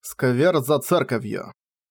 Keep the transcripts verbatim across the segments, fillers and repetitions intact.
Сквер за церковью.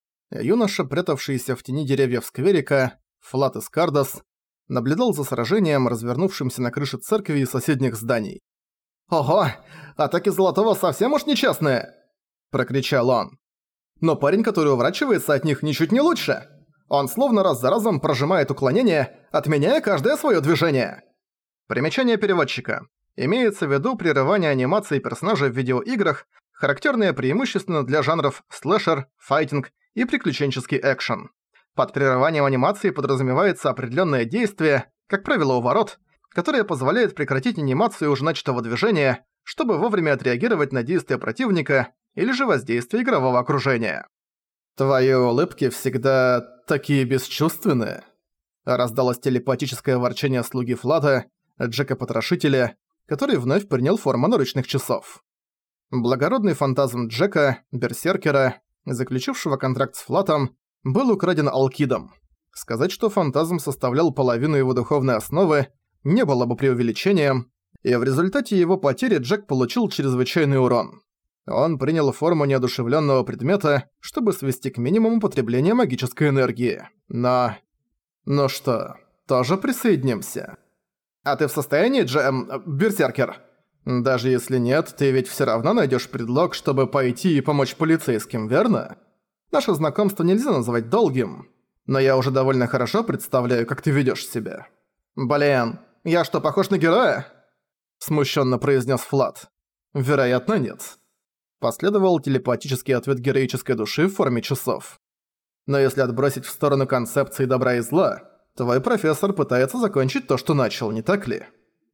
Юноша, прятавшийся в тени деревьев скверика, Флат Искардос, наблюдал за сражением, развернувшимся на крыше церкви и соседних зданий. «Ого! Атаки Золотого совсем уж нечестные!» – прокричал он. «Но парень, который уворачивается от них, ничуть не лучше. Он словно раз за разом прожимает уклонение, отменяя каждое своё движение». Примечание переводчика. Имеется в виду прерывание анимации персонажей в видеоиграх, характерное преимущественно для жанров слэшер, файтинг и приключенческий экшен. Под прерыванием анимации подразумевается определенное действие, как правило уворот, которое позволяет прекратить анимацию уже начатого движения, чтобы вовремя отреагировать на действия противника или же воздействие игрового окружения. «Твои улыбки всегда такие бесчувственные», — раздалось телепатическое ворчание слуги Флата, Джека-потрошителя, который вновь принял форму наручных часов. Благородный фантазм Джека, берсеркера, заключившего контракт с Флатом, был украден Алкидом. Сказать, что фантазм составлял половину его духовной основы, не было бы преувеличением, и в результате его потери Джек получил чрезвычайный урон. Он принял форму неодушевленного предмета, чтобы свести к минимуму потребление магической энергии. Но... Ну что, тоже присоединимся? А ты в состоянии, Джем... берсеркер? Даже если нет, ты ведь всё равно найдёшь предлог, чтобы пойти и помочь полицейским, верно? Наше знакомство нельзя назвать долгим, но я уже довольно хорошо представляю, как ты ведёшь себя. Блин, я что, похож на героя? Смущенно произнес Флат. Вероятно, нет. Последовал телепатический ответ героической души в форме часов. Но если отбросить в сторону концепции добра и зла, твой профессор пытается закончить то, что начал, не так ли?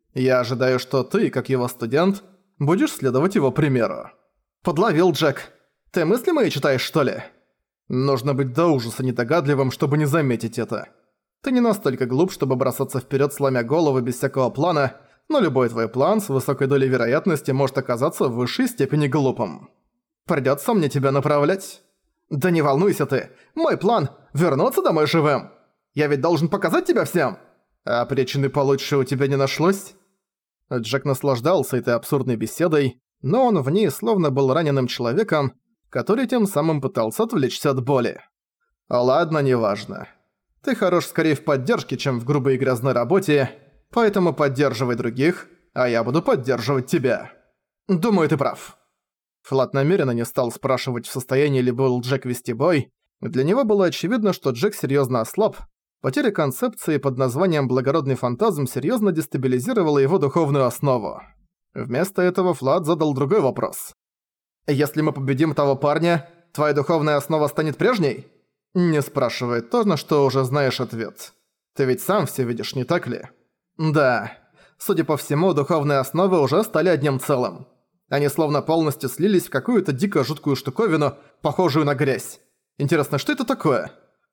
Я ожидаю, что ты, как его студент, будешь следовать его примеру. Подловил, Джек. Ты мысли мои читаешь, что ли? Нужно быть до ужаса недогадливым, чтобы не заметить это. Ты не настолько глуп, чтобы бросаться вперед, сломя голову без всякого плана, но любой твой план с высокой долей вероятности может оказаться в высшей степени глупым. Придётся мне тебя направлять. Да не волнуйся ты. Мой план – вернуться домой живым. Я ведь должен показать тебя всем. А причины получше у тебя не нашлось? Джек наслаждался этой абсурдной беседой, но он в ней словно был раненым человеком, который тем самым пытался отвлечься от боли. Ладно, неважно. Ты хорош скорее в поддержке, чем в грубой и грязной работе, поэтому поддерживай других, а я буду поддерживать тебя. Думаю, ты прав. Флат намеренно не стал спрашивать, в состоянии ли был Джек вести бой. Для него было очевидно, что Джек серьезно ослаб. Потеря концепции под названием «благородный фантазм» серьезно дестабилизировала его духовную основу. Вместо этого Флат задал другой вопрос. «Если мы победим того парня, твоя духовная основа станет прежней?» «Не спрашивай то, на что уже знаешь ответ. Ты ведь сам все видишь, не так ли?» «Да. Судя по всему, духовные основы уже стали одним целым. Они словно полностью слились в какую-то дико жуткую штуковину, похожую на грязь. Интересно, что это такое?»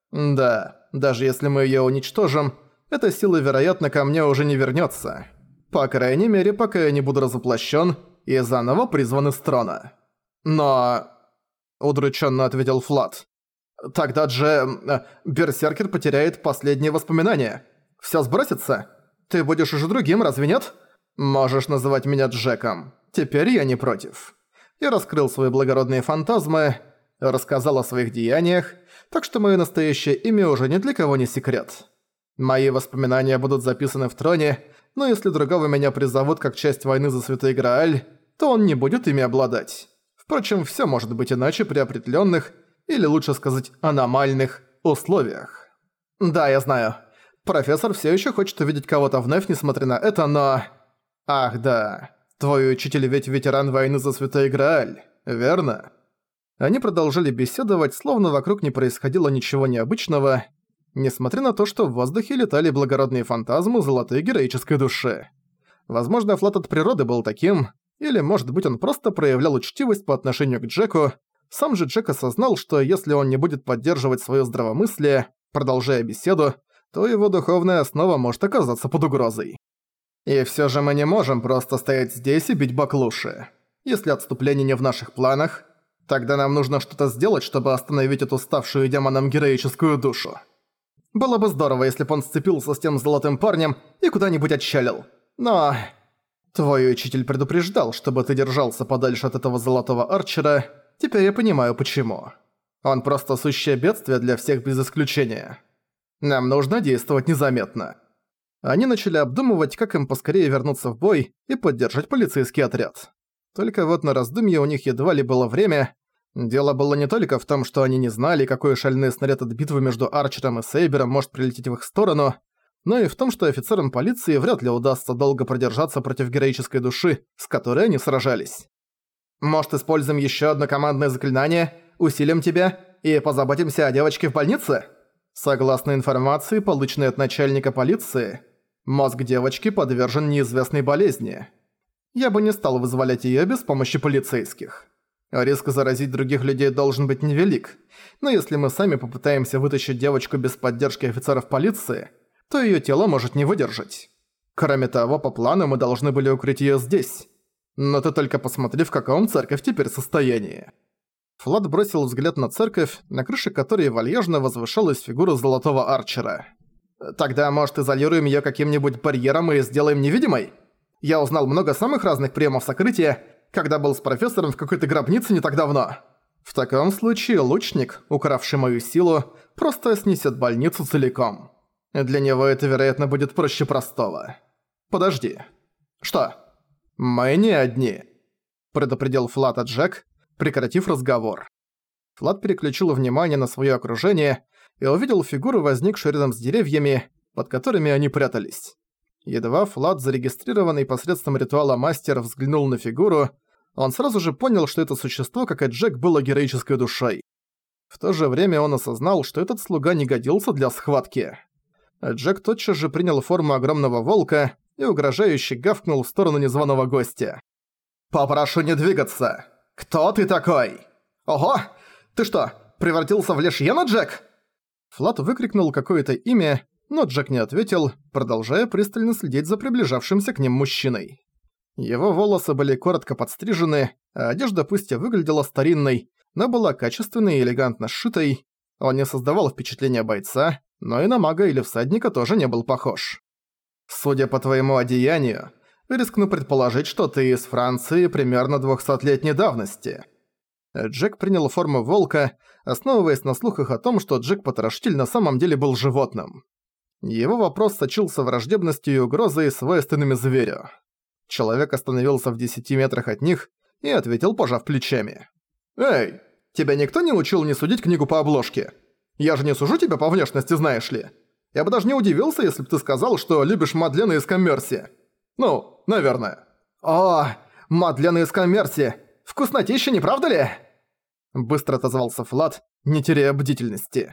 «Да, даже если мы её уничтожим, эта сила, вероятно, ко мне уже не вернётся. По крайней мере, пока я не буду разоплощён и заново призван из трона». «Но...» – удрученно ответил Флат. «Тогда же... Э, берсеркер потеряет последние воспоминания. Всё сбросится? Ты будешь уже другим, разве нет? Можешь называть меня Джеком. Теперь я не против». Я раскрыл свои благородные фантазмы, рассказал о своих деяниях, так что моё настоящее имя уже ни для кого не секрет. Мои воспоминания будут записаны в троне, но если другого меня призовут как часть войны за Святой Грааль, то он не будет ими обладать. Впрочем, всё может быть иначе при определённых, или лучше сказать, аномальных условиях. Да, я знаю. Профессор всё ещё хочет увидеть кого-то вновь, несмотря на это, но... Ах да, твой учитель ведь ветеран войны за Святой Грааль, верно? Они продолжили беседовать, словно вокруг не происходило ничего необычного, несмотря на то, что в воздухе летали благородные фантазмы золотой героической души. Возможно, Флат от природы был таким, или, может быть, он просто проявлял учтивость по отношению к Джеку. Сам же Джек осознал, что если он не будет поддерживать своё здравомыслие, продолжая беседу, то его духовная основа может оказаться под угрозой. И всё же мы не можем просто стоять здесь и бить баклуши. Если отступление не в наших планах, тогда нам нужно что-то сделать, чтобы остановить эту ставшую демоном героическую душу. Было бы здорово, если бы он сцепился с тем золотым парнем и куда-нибудь отчалил. Но... Твой учитель предупреждал, чтобы ты держался подальше от этого золотого арчера. теперь я понимаю почему. Он просто сущее бедствие для всех без исключения. Нам нужно действовать незаметно. Они начали обдумывать, как им поскорее вернуться в бой и поддержать полицейский отряд. Только вот на раздумье у них едва ли было время. Дело было не только в том, что они не знали, какой шальной снаряд от битвы между Арчером и Сейбером может прилететь в их сторону, но и в том, что офицерам полиции вряд ли удастся долго продержаться против героической души, с которой они сражались. «Может, используем еще одно командное заклинание, усилим тебя и позаботимся о девочке в больнице?» Согласно информации, полученной от начальника полиции, мозг девочки подвержен неизвестной болезни. Я бы не стал вызволять её без помощи полицейских. Риск заразить других людей должен быть невелик, но если мы сами попытаемся вытащить девочку без поддержки офицеров полиции, то её тело может не выдержать. Кроме того, по плану мы должны были укрыть её здесь. Но ты только посмотри, в каком церковь теперь состоянии. Флат бросил взгляд на церковь, на крыше которой вальяжно возвышалась фигура золотого арчера. «Тогда, может, изолируем её каким-нибудь барьером и сделаем невидимой? Я узнал много самых разных приемов сокрытия, когда был с профессором в какой-то гробнице не так давно. В таком случае лучник, укравший мою силу, просто снесет больницу целиком. Для него это, вероятно, будет проще простого. Подожди. Что? Мы не одни», — предупредил Флата Джек, прекратив разговор. Флат переключил внимание на своё окружение и увидел фигуру, возникшую рядом с деревьями, под которыми они прятались. Едва Флат, зарегистрированный посредством ритуала мастер, взглянул на фигуру, он сразу же понял, что это существо, как и Джек, было героической душой. В то же время он осознал, что этот слуга не годился для схватки. Джек тотчас же принял форму огромного волка и угрожающе гавкнул в сторону незваного гостя. «Попрошу не двигаться! Кто ты такой? Ого! Ты что, превратился в лешьена, Джек?» Флат выкрикнул какое-то имя, но Джек не ответил, продолжая пристально следить за приближавшимся к ним мужчиной. Его волосы были коротко подстрижены, а одежда пусть и выглядела старинной, но была качественной и элегантно сшитой. Он не создавал впечатления бойца, но и на мага или всадника тоже не был похож. «Судя по твоему одеянию, рискну предположить, что ты из Франции примерно двухсотлетней давности». Джек принял форму волка, основываясь на слухах о том, что Джек-потрошитель на самом деле был животным. Его вопрос сочился враждебностью и угрозой, свойственными зверю. Человек остановился в десяти метрах от них и ответил, пожав плечами. «Эй, тебя никто не учил не судить книгу по обложке? Я же не сужу тебя по внешности, знаешь ли. Я бы даже не удивился, если бы ты сказал, что любишь Мадлены из Коммерси. Ну, наверное». «О, Мадлены из Коммерси! Вкуснотища, не правда ли?» Быстро отозвался Флат, не теряя бдительности.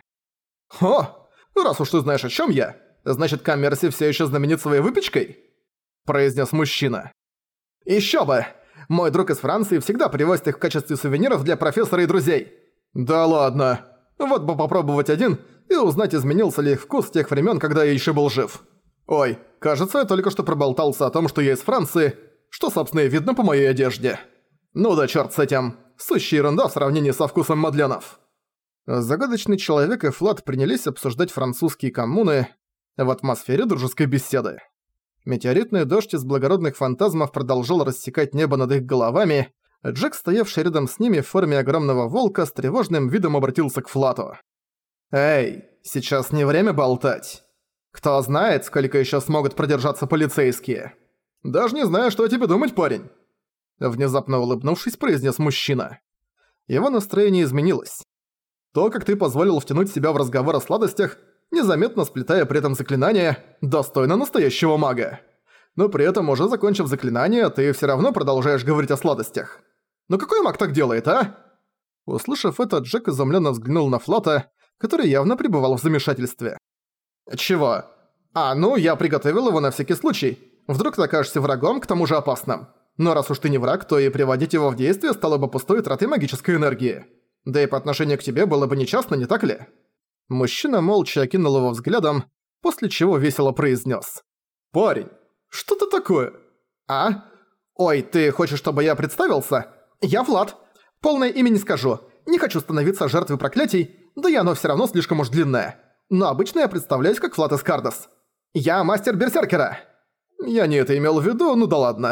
«О, раз уж ты знаешь, о чем я, значит, Коммерси все еще знаменит своей выпечкой?» Произнес мужчина. «Еще бы! Мой друг из Франции всегда привозит их в качестве сувениров для профессора и друзей». «Да ладно! Вот бы попробовать один и узнать, изменился ли их вкус с тех времен, когда я еще был жив. Ой, кажется, я только что проболтался о том, что я из Франции, что, собственно, и видно по моей одежде. Ну да черт с этим, сущая ерунда в сравнении со вкусом мадленов». Загадочный человек и Флат принялись обсуждать французские коммуны в атмосфере дружеской беседы. Метеоритный дождь из благородных фантазмов продолжал рассекать небо над их головами. Джек, стоявший рядом с ними в форме огромного волка, с тревожным видом обратился к Флату. «Эй, сейчас не время болтать. Кто знает, сколько еще смогут продержаться полицейские. Даже не знаю, что о тебе думать, парень». Внезапно улыбнувшись, произнес мужчина. Его настроение изменилось. То, как ты позволил втянуть себя в разговор о сладостях, незаметно сплетая при этом заклинания, достойно настоящего мага. Но при этом, уже закончив заклинание, ты все равно продолжаешь говорить о сладостях. Ну какой маг так делает, а? Услышав это, Джек изумленно взглянул на Флата, который явно пребывал в замешательстве. «Чего? А, ну, я приготовил его на всякий случай. Вдруг ты окажешься врагом, к тому же опасным. Но раз уж ты не враг, то и приводить его в действие стало бы пустой тратой магической энергии. Да и по отношению к тебе было бы нечестно, не так ли?» Мужчина молча окинул его взглядом, после чего весело произнес: «Парень, что это такое?» «А? Ой, ты хочешь, чтобы я представился? Я Влад. Полное имя не скажу. Не хочу становиться жертвой проклятий, да и оно всё равно слишком уж длинное. Но обычно я представляюсь как Влад Искардос. Я мастер Берсеркера». «Я не это имел в виду, ну да ладно.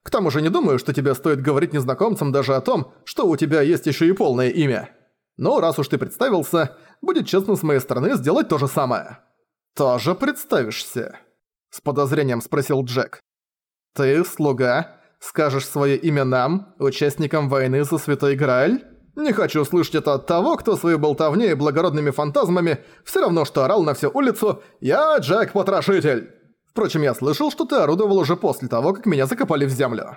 К тому же не думаю, что тебе стоит говорить незнакомцам даже о том, что у тебя есть еще и полное имя. Но раз уж ты представился, будет честно с моей стороны сделать то же самое». «Тоже представишься?» – с подозрением спросил Джек. «Ты, слуга, скажешь свое имя нам, участникам войны за Святой Грааль? Не хочу слышать это от того, кто своей болтовней и благородными фантазмами все равно что орал на всю улицу «Я Джек-потрошитель». Впрочем, я слышал, что ты орудовал уже после того, как меня закопали в землю».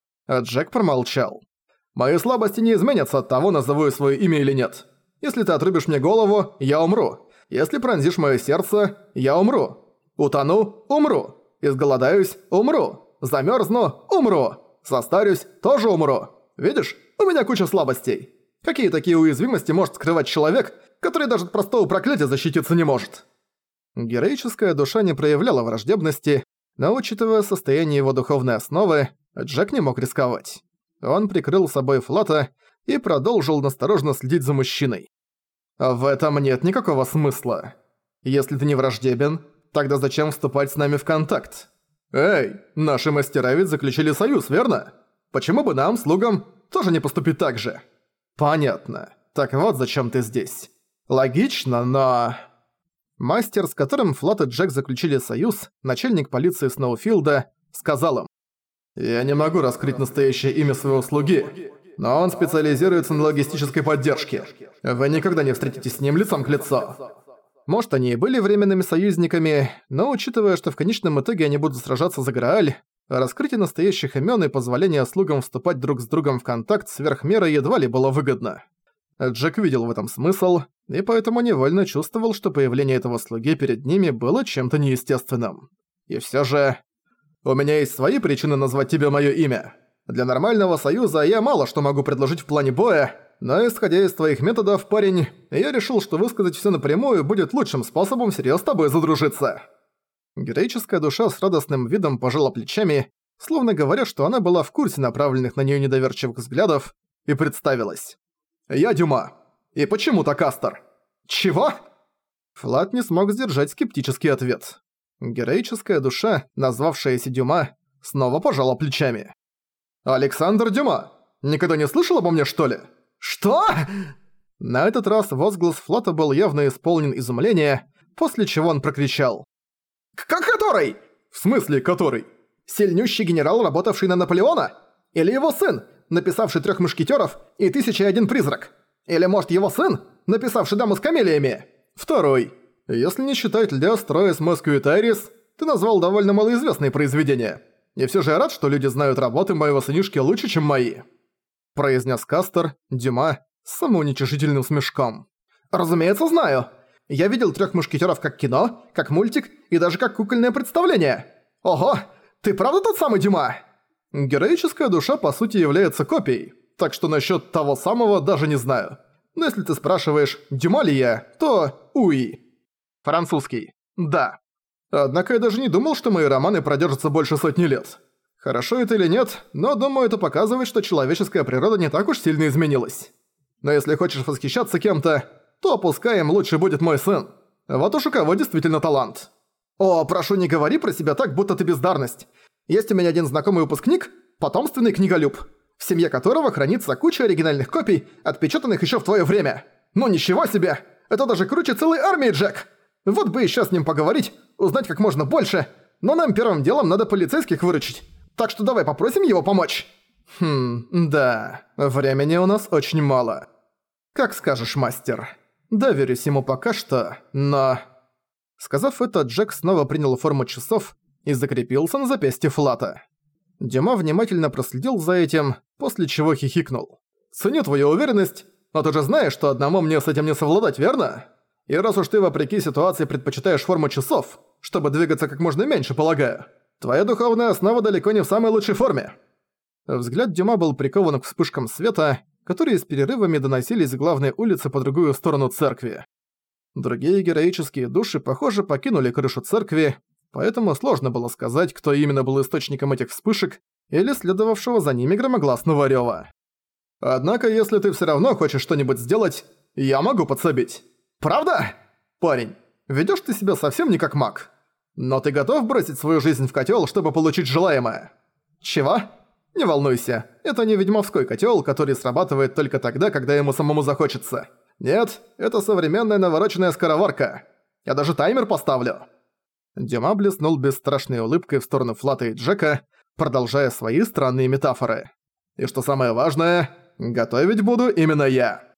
А Джек промолчал. «Мои слабости не изменятся от того, назову я свое имя или нет. Если ты отрубишь мне голову, я умру. Если пронзишь мое сердце, я умру. Утону – умру. Изголодаюсь – умру. Замерзну – умру. Состарюсь – тоже умру. Видишь, у меня куча слабостей. Какие такие уязвимости может скрывать человек, который даже от простого проклятия защититься не может?» Героическая душа не проявляла враждебности, но, учитывая состояние его духовной основы, Джек не мог рисковать. Он прикрыл собой Флата и продолжил настороженно следить за мужчиной. «В этом нет никакого смысла. Если ты не враждебен, тогда зачем вступать с нами в контакт? Эй, наши мастера ведь заключили союз, верно? Почему бы нам, слугам, тоже не поступить так же?» «Понятно. Так вот зачем ты здесь. Логично, но...» Мастер, с которым Флат и Джек заключили союз, начальник полиции Сноуфилда, сказал им: «Я не могу раскрыть настоящее имя своего слуги, но он специализируется на логистической поддержке. Вы никогда не встретитесь с ним лицом к лицу». Может, они и были временными союзниками, но учитывая, что в конечном итоге они будут сражаться за Грааль, раскрытие настоящих имен и позволение слугам вступать друг с другом в контакт сверх меры едва ли было выгодно. Джек видел в этом смысл, и поэтому невольно чувствовал, что появление этого слуги перед ними было чем-то неестественным. И всё же... «У меня есть свои причины назвать тебе моё имя. Для нормального союза я мало что могу предложить в плане боя, но исходя из твоих методов, парень, я решил, что высказать всё напрямую будет лучшим способом всерьёз с тобой задружиться». Героическая душа с радостным видом пожала плечами, словно говоря, что она была в курсе направленных на неё недоверчивых взглядов, и представилась. «Я Дюма. И почему-то Кастер». «Чего?» Флат не смог сдержать скептический ответ. Героическая душа, назвавшаяся Дюма, снова пожала плечами. «Александр Дюма? Никогда не слышал обо мне, что ли?» «Что?» На этот раз возглас Флата был явно исполнен изумления, после чего он прокричал. «Как который?» «В смысле который?» «Сильнющий генерал, работавший на Наполеона? Или его сын, написавший «Трёх мушкетеров» и «Тысяча и один призрак»? Или, может, его сын, написавший «Даму с камелиями»?» «Второй. Если не считать Леос Троис Москву Тайрис, ты назвал довольно малоизвестные произведения. И всё же я рад, что люди знают работы моего сынишки лучше, чем мои», произнес Кастер, Дюма, с самоуничижительным смешком. «Разумеется, знаю. Я видел «Трёх мушкетеров» как кино, как мультик и даже как кукольное представление. Ого, ты правда тот самый Дюма?» Героическая душа по сути является копией, так что насчёт того самого даже не знаю. Но если ты спрашиваешь, Дюма ли я, то уи. Французский. Да. Однако я даже не думал, что мои романы продержатся больше сотни лет. Хорошо это или нет, но думаю, это показывает, что человеческая природа не так уж сильно изменилась. Но если хочешь восхищаться кем-то, то пускай лучше будет мой сын. Вот уж у кого действительно талант. О, прошу, не говори про себя так, будто ты бездарность. Есть у меня один знакомый выпускник, потомственный книголюб, в семье которого хранится куча оригинальных копий, отпечатанных еще в твое время. Ну ничего себе! Это даже круче целой армии, Джек! Вот бы еще с ним поговорить, узнать как можно больше, но нам первым делом надо полицейских выручить, так что давай попросим его помочь. Хм, да, времени у нас очень мало. Как скажешь, мастер. Доверюсь ему пока что, но... Сказав это, Джек снова принял форму часов и закрепился на запястье Флата. Дюма внимательно проследил за этим, после чего хихикнул. «Ценю твою уверенность, но ты же знаешь, что одному мне с этим не совладать, верно? И раз уж ты вопреки ситуации предпочитаешь форму часов, чтобы двигаться как можно меньше, полагаю, твоя духовная основа далеко не в самой лучшей форме». Взгляд Дюма был прикован к вспышкам света, которые с перерывами доносились с главной улицы по другую сторону церкви. Другие героические души, похоже, покинули крышу церкви, поэтому сложно было сказать, кто именно был источником этих вспышек или следовавшего за ними громогласного рёва. «Однако, если ты всё равно хочешь что-нибудь сделать, я могу подсобить. Правда? Парень, ведёшь ты себя совсем не как маг. Но ты готов бросить свою жизнь в котёл, чтобы получить желаемое?» «Чего? Не волнуйся, это не ведьмовской котёл, который срабатывает только тогда, когда ему самому захочется. Нет, это современная навороченная скороварка. Я даже таймер поставлю». Дюма блеснул бесстрашной улыбкой в сторону Флата и Джека, продолжая свои странные метафоры. «И что самое важное, готовить буду именно я».